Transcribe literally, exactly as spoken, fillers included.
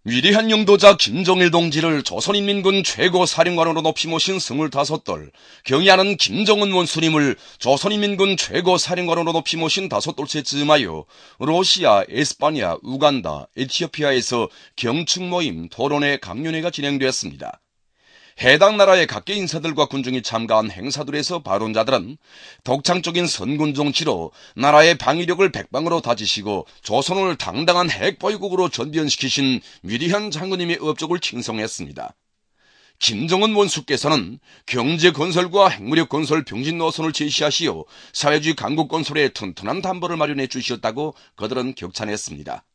위대한 영도자 김정일 동지를 조선인민군 최고사령관으로 높이 모신 스물다섯 돌, 경의하는 김정은 원수님을 조선인민군 최고사령관으로 높이 모신 다섯 돌째 즈음하여 러시아, 에스파냐, 우간다, 에티오피아에서 경축 모임, 토론회, 강연회가 진행되었습니다. 해당 나라의 각계 인사들과 군중이 참가한 행사들에서 발언자들은 독창적인 선군 정치로 나라의 방위력을 백방으로 다지시고 조선을 당당한 핵보유국으로 전변시키신 위대한 장군님의 업적을 칭송했습니다. 김정은 원수께서는 경제건설과 핵무력 건설 병진 노선을 제시하시어 사회주의 강국 건설에 튼튼한 담보를 마련해 주셨다고 그들은 격찬했습니다.